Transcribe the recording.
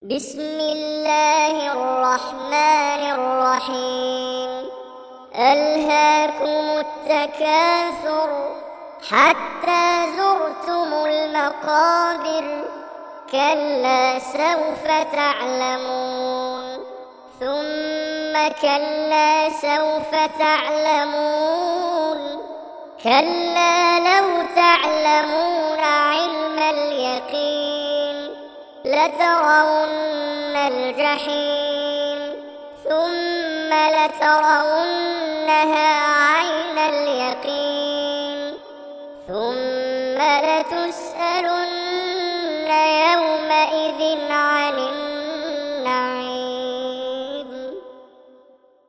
بسم الله الرحمن الرحيم. ألهاكم التكاثر حتى زرتم المقابر، كلا سوف تعلمون ثم كلا سوف تعلمون، كلا لو تعلمون علم اليقين لترون الجحيم ثم لترونها عين